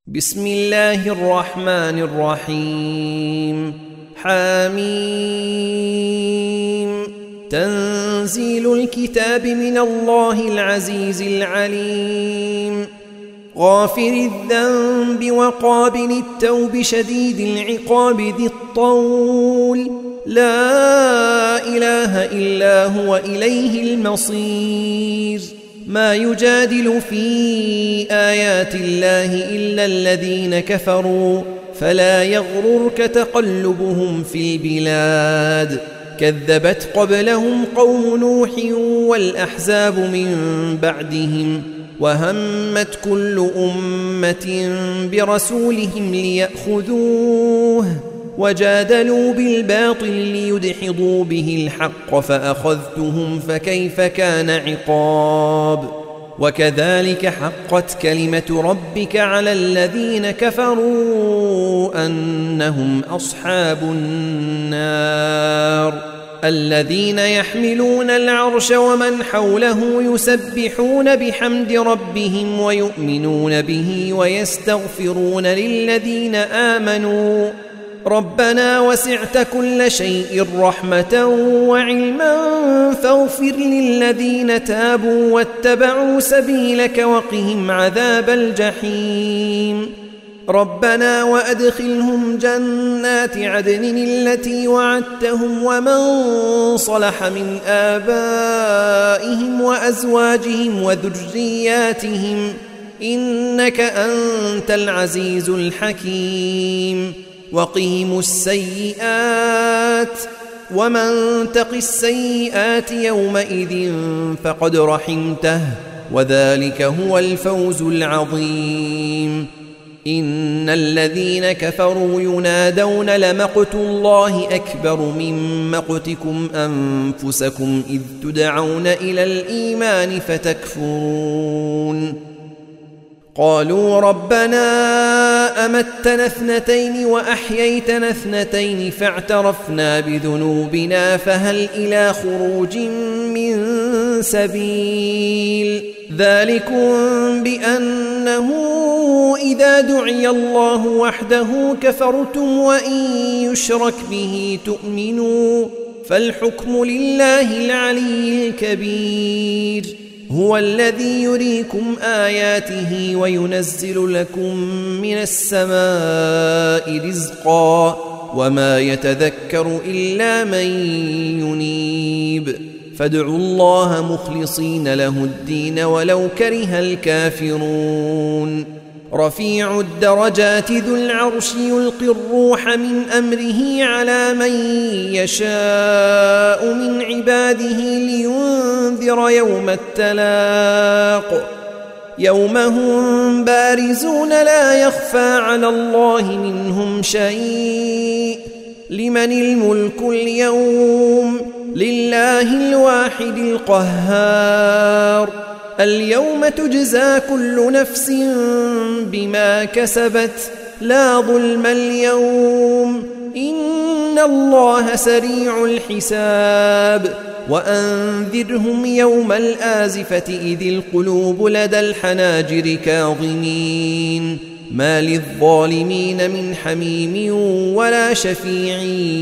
بسم الله الرحمن الرحيم حميم تنزيل الكتاب من الله العزيز العليم غافر الذنب وقابل التوب شديد العقاب ذي الطول لا إله إلا هو إليه المصير ما يجادل في آيات الله إلا الذين كفروا فلا يغررك تقلبهم في البلاد كذبت قبلهم قوم نوح والأحزاب من بعدهم وهمت كل أمة برسولهم ليأخذوه وجادلوا بالباطل ليدحضوا به الحق فأخذتهم فكيف كان عقاب وكذلك حقت كلمة ربك على الذين كفروا أنهم أصحاب النار الذين يحملون العرش ومن حوله يسبحون بحمد ربهم ويؤمنون به ويستغفرون للذين آمنوا ربنا وسعت كل شيء رحمة وعلما فاغفر للذين تابوا واتبعوا سبيلك وقهم عذاب الجحيم ربنا وأدخلهم جنات عدن التي وعدتهم ومن صلح من آبائهم وأزواجهم وذرياتهم إنك أنت العزيز الحكيم وقهم السيئات ومن تق السيئات يومئذ فقد رحمته وذلك هو الفوز العظيم إن الذين كفروا ينادون لمقت الله أكبر من مقتكم أنفسكم إذ تدعون إلى الإيمان فتكفرون قالوا ربنا أمتنا اثنتين وأحييتنا اثنتين فاعترفنا بذنوبنا فهل إلى خروج من سبيل ذلكم بأنه إذا دعي الله وحده كفرتم وإن يشرك به تؤمنوا فالحكم لله العلي الكبير هو الذي يريكم آياته وينزل لكم من السماء رزقا وما يتذكر إلا من ينيب فادعوا الله مخلصين له الدين ولو كره الكافرون رفيع الدرجات ذو العرش يلقي الروح من أمره على من يشاء من عباده لينذر يوم التلاق يوم هم بارزون لا يخفى على الله منهم شيء لمن الملك اليوم لله الواحد القهار اليوم تجزى كل نفس بما كسبت لا ظلم اليوم إن الله سريع الحساب وأنذرهم يوم الآزفة إذ القلوب لدى الحناجر كاظمين ما للظالمين من حميم ولا شفيع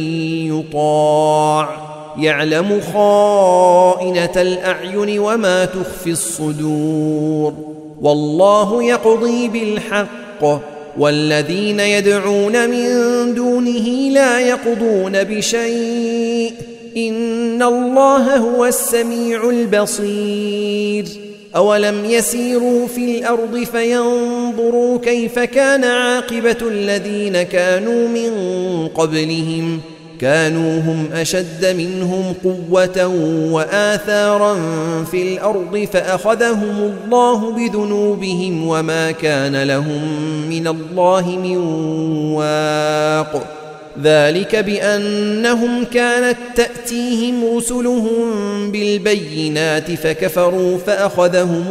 يطاع يعلم خائنة الأعين وما تخفي الصدور والله يقضي بالحق والذين يدعون من دونه لا يقضون بشيء إن الله هو السميع البصير أولم يسيروا في الأرض فينظروا كيف كان عاقبة الذين كانوا من قبلهم كانوا هم أشد منهم قوة وآثارا في الأرض فأخذهم الله بذنوبهم وما كان لهم من الله من واق ذلك بأنهم كانت تأتيهم رسلهم بالبينات فكفروا فأخذهم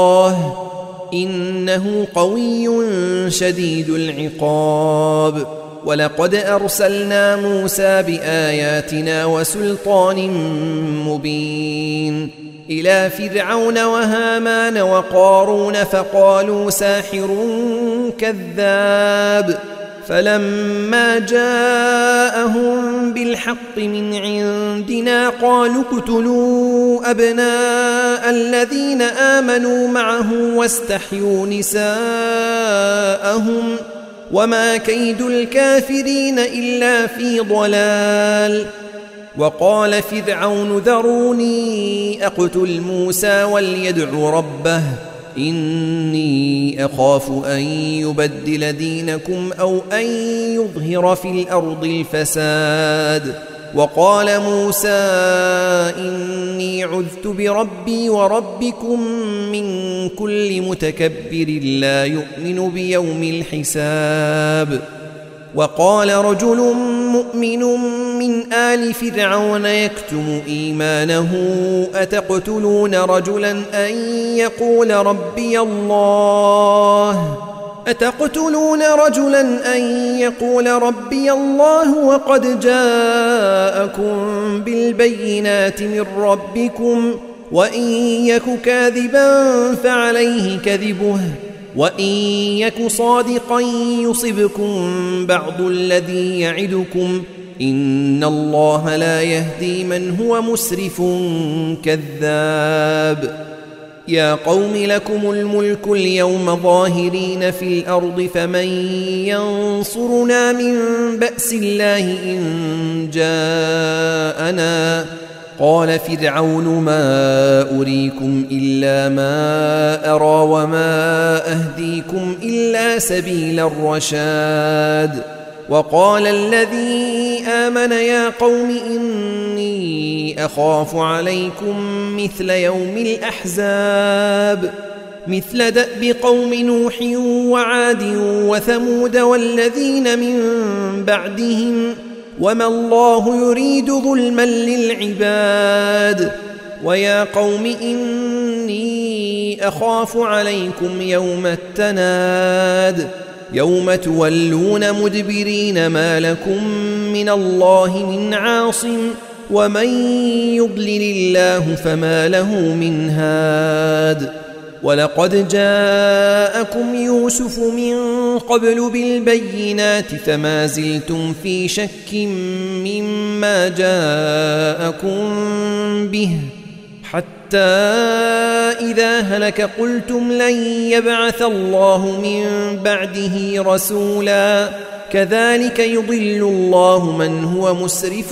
الله إنه قوي شديد العقاب ولقد أرسلنا موسى بآياتنا وسلطان مبين إلى فرعون وهامان وقارون فقالوا ساحر كذاب فلما جاءهم بالحق من عندنا قالوا اقتلوا أبناء الذين آمنوا معه واستحيوا نساءهم وما كيد الكافرين إلا في ضلال. وقال فرعون ذروني أقتل موسى وليدع ربه إني أخاف أن يبدل دينكم أو أن يظهر في الأرض الفساد. وقال موسى إني عذت بربي وربكم من كل متكبر لا يؤمن بيوم الحساب. وقال رجل مؤمن من آل فرعون يكتم إيمانه أتقتلون رجلا أن يقول ربي الله وقد جاءكم بالبينات من ربكم وإن يك كاذبا فعليه كذبه وإن يك صادقا يصبكم بعض الذي يعدكم إن الله لا يهدي من هو مسرف كذاب. يا قوم لكم الملك اليوم ظاهرين في الأرض فمن ينصرنا من بأس الله إن جاءنا. قال فرعون ما أريكم إلا ما أرى وما أهديكم إلا سبيل الرشاد. وقال الذي آمن يا قوم إني أخاف عليكم مثل يوم الأحزاب مثل دأب قوم نوح وعاد وثمود والذين من بعدهم وما الله يريد ظلما للعباد. ويا قوم إني أخاف عليكم يوم التناد يوم تولون مدبرين ما لكم من الله من عاصم ومن يضلل الله فما له من هاد. ولقد جاءكم يوسف من قبل بالبينات فما زلتم في شك مما جاءكم به حتى إذا هلك قلتم لن يبعث الله من بعده رسولا كذلك يضل الله من هو مسرف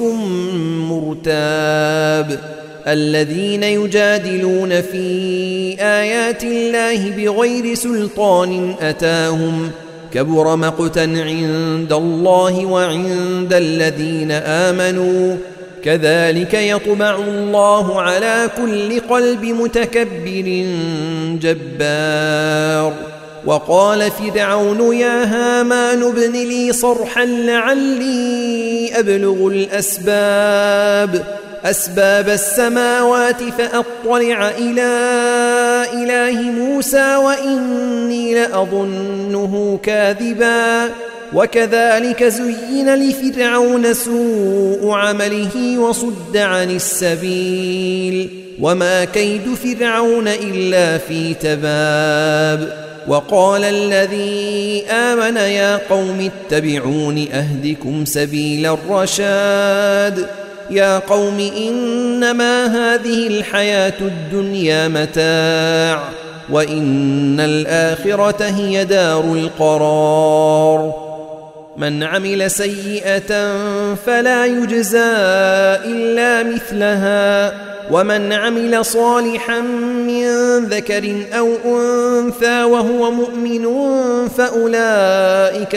مرتاب. الذين يجادلون في آيات الله بغير سلطان أتاهم كبر مقتا عند الله وعند الذين آمنوا كذلك يطبع الله على كل قلب متكبر جبار. وقال فرعون يا هامان ابن لي صرحا لعلي أبلغ أسباب السماوات فأطلع إلى إله موسى وإني لأظنه كاذبا. وكذلك زين لفرعون سوء عمله وصد عن السبيل وما كيد فرعون إلا في تباب. وقال الذي آمن يا قوم اتبعون أهدكم سبيل الرشاد. يا قوم إنما هذه الحياة الدنيا متاع وإن الآخرة هي دار القرار. من عمل سيئة فلا يجزى إلا مثلها ومن عمل صالحا من ذكر أو أنثى وهو مؤمن فأولئك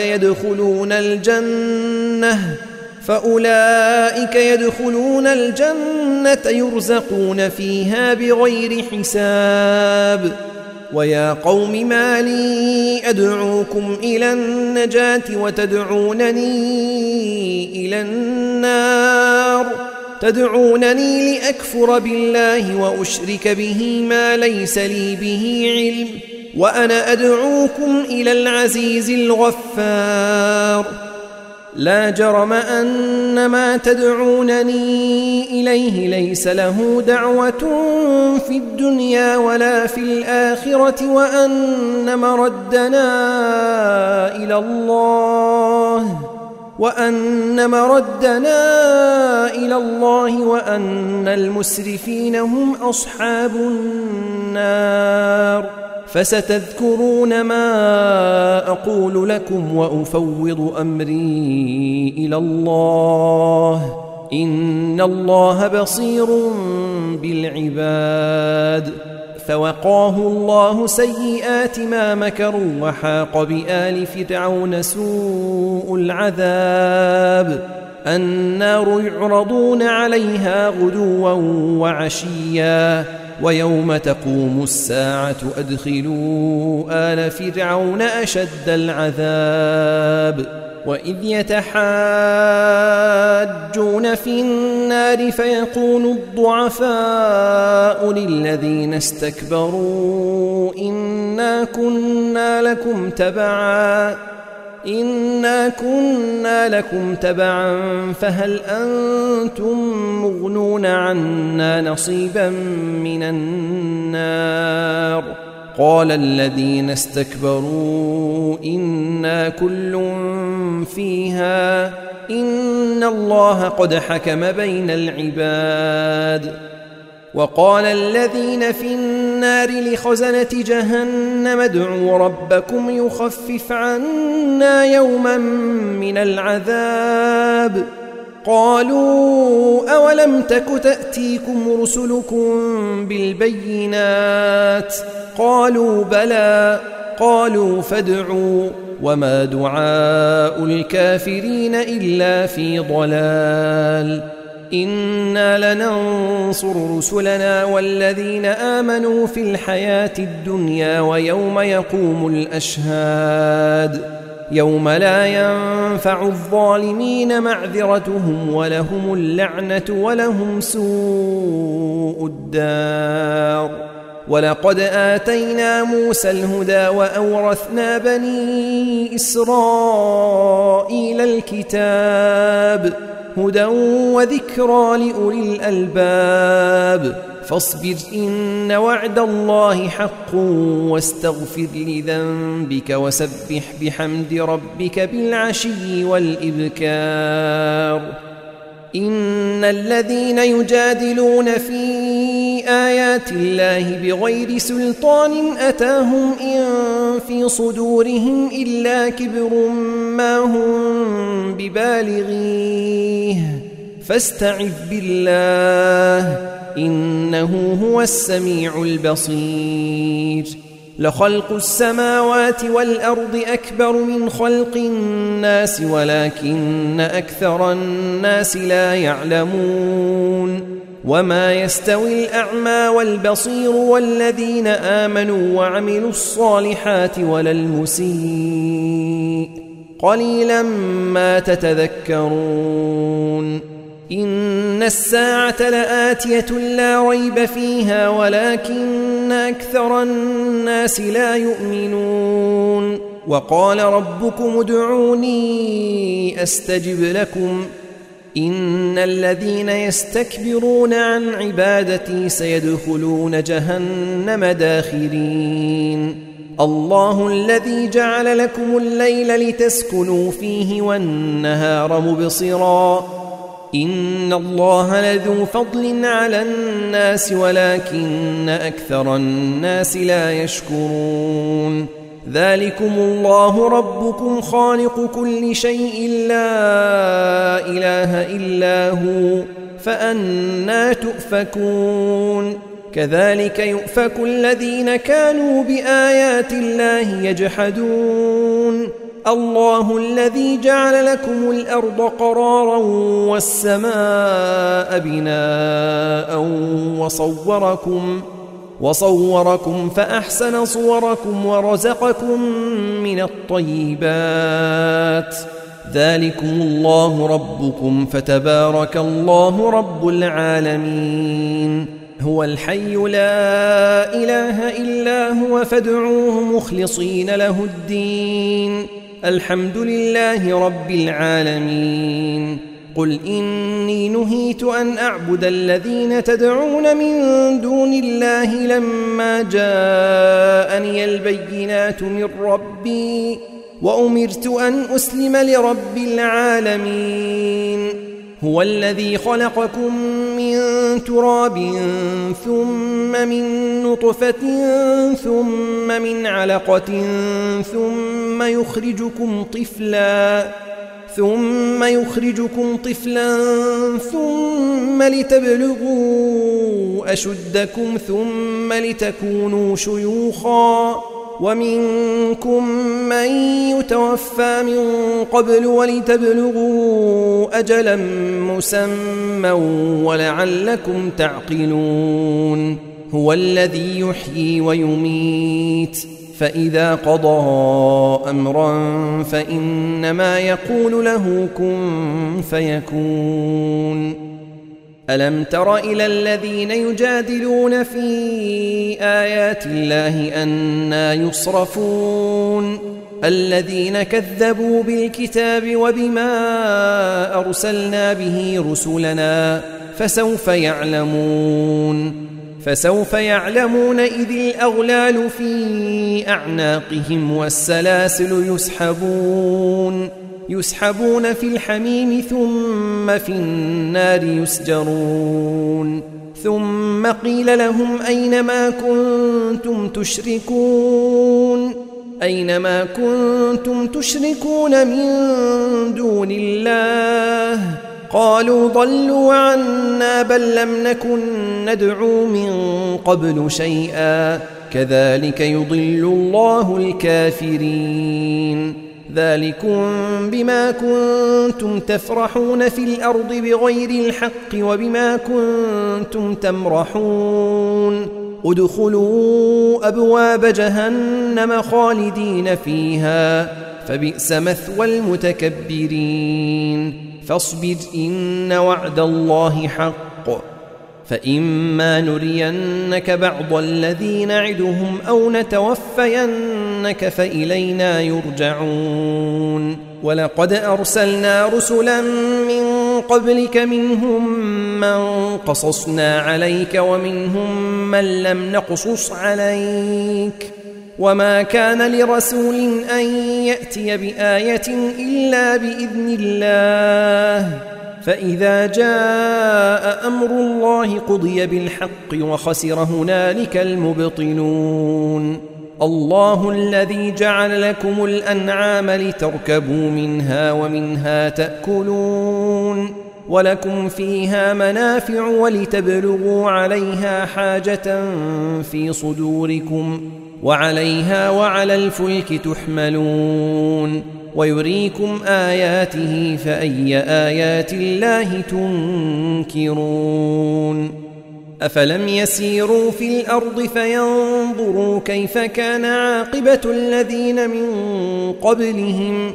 يدخلون الجنة يرزقون فيها بغير حساب. ويا قوم ما لي أدعوكم إلى النجاة وتدعونني إلى النار تدعونني لأكفر بالله وأشرك به ما ليس لي به علم وأنا أدعوكم إلى العزيز الغفار. لا جرم أن ما تدعونني إليه ليس له دعوة في الدنيا ولا في الآخرة وأن مردنا إلى الله وأن المسرفين هم أصحاب النار. فستذكرون ما أقول لكم وأفوض أمري إلى الله إن الله بصير بالعباد. فوقاه الله سيئات ما مكروا وحاق بآل فرعون سوء العذاب. النار يعرضون عليها غدوا وعشيا ويوم تقوم الساعة أدخلوا آل فرعون أشد العذاب. وإذ يتحاجون في النار فيقول الضعفاء للذين استكبروا إنا كنا لكم تبعا فهل أنتم مغنون عنا نصيبا من النار. قال الذين استكبروا إنا كل فيها إن الله قد حكم بين العباد. وقال الذين في النار لخزنة جهنم ادعوا ربكم يخفف عنا يوما من العذاب. قالوا أولم تك تأتيكم رسلكم بالبينات قالوا بلى قالوا فادعوا وما دعاء الكافرين إلا في ضلال. إنا لننصر رسلنا والذين آمنوا في الحياة الدنيا ويوم يقوم الأشهاد يوم لا ينفع الظالمين معذرتهم ولهم اللعنة ولهم سوء الدار. ولقد آتينا موسى الهدى وأورثنا بني إسرائيل الكتاب هدى وذكرى لأولي الألباب. فاصبر إن وعد الله حق واستغفر لذنبك وسبح بحمد ربك بالعشي والإبكار. إن الذين يجادلون في آيات الله بغير سلطان أتاهم إن في صدورهم إلا كبر ما هم ببالغيه فاستعذ بالله إنه هو السميع البصير. لخلق السماوات والأرض أكبر من خلق الناس ولكن أكثر الناس لا يعلمون. وما يستوي الأعمى والبصير والذين آمنوا وعملوا الصالحات ولا المسيء قليلا ما تتذكرون. إن الساعة لآتية لا ريب فيها ولكن أكثر الناس لا يؤمنون. وقال ربكم ادعوني أستجب لكم إن الذين يستكبرون عن عبادتي سيدخلون جهنم داخرين. الله الذي جعل لكم الليل لتسكنوا فيه والنهار مبصرا إن الله لذو فضل على الناس ولكن أكثر الناس لا يشكرون. ذلكم الله ربكم خالق كل شيء لا إله إلا هو فأنى تؤفكون. كذلك يؤفك الذين كانوا بآيات الله يجحدون. الله الذي جعل لكم الأرض قرارا والسماء بناء وصوركم فأحسن صوركم ورزقكم من الطيبات. ذلكم الله ربكم فتبارك الله رب العالمين. هو الحي لا إله إلا هو فادعوه مخلصين له الدين الحمد لله رب العالمين. قل إني نهيت أن أعبد الذين تدعون من دون الله لما جاءني البينات من ربي وأمرت أن أسلم لرب العالمين. هو الذي خلقكم من تراب ثم من نطفة ثم من علقة ثم يخرجكم طفلا ثم لتبلغوا أشدكم ثم لتكونوا شيوخا ومنكم من يتوفى من قبل ولتبلغوا أجلا مسمى ولعلكم تعقلون. هو الذي يحيي ويميت فإذا قضى أمرا فإنما يقول له كن فيكون. ألم تر إلى الذين يجادلون في آيات الله أنى يصرفون الذين كذبوا بالكتاب وبما أرسلنا به رسلنا فسوف يعلمون إذ الأغلال في أعناقهم والسلاسل يسحبون في الحميم ثم في النار يسجرون. ثم قيل لهم أينما كنتم تشركون من دون الله قالوا ضلوا عنا بل لم نكن ندعو من قبل شيئا كذلك يضل الله الكافرين. ذلكم بما كنتم تفرحون في الأرض بغير الحق وبما كنتم تمرحون. ادخلوا أبواب جهنم خالدين فيها فبئس مثوى المتكبرين. فاصبر إن وعد الله حق فإما نرينك بعض الذي نعدهم أو نتوفينك فإلينا يرجعون. ولقد أرسلنا رسلا من قبلك منهم من قصصنا عليك ومنهم من لم نقصص عليك وما كان لرسول أن يأتي بآية إلا بإذن الله فإذا جاء أمر الله قضي بالحق وخسر هنالك المبطلون. الله الذي جعل لكم الأنعام لتركبوا منها ومنها تأكلون ولكم فيها منافع ولتبلغوا عليها حاجة في صدوركم وعليها وعلى الفلك تحملون ويريكم آياته فأي آيات الله تنكرون. أفلم يسيروا في الأرض فينظروا كيف كان عاقبة الذين من قبلهم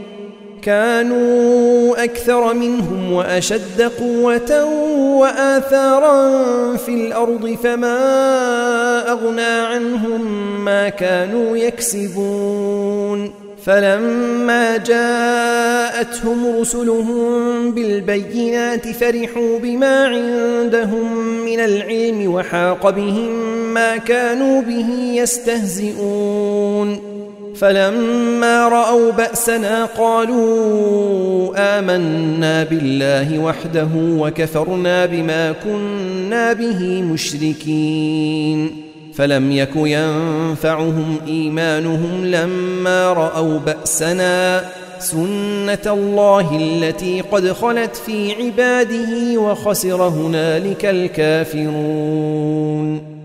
كانوا أكثر منهم وأشد قوة وآثارا في الأرض فما أغنى عنهم ما كانوا يكسبون. فلما جاءتهم رسلهم بالبينات فرحوا بما عندهم من العلم وحاق بهم ما كانوا به يستهزئون. فلما رأوا بأسنا قالوا آمنا بالله وحده وكفرنا بما كنا به مشركين. فلم يك ينفعهم إيمانهم لما رأوا بأسنا سنة الله التي قد خلت في عباده وخسر هنالك الكافرون.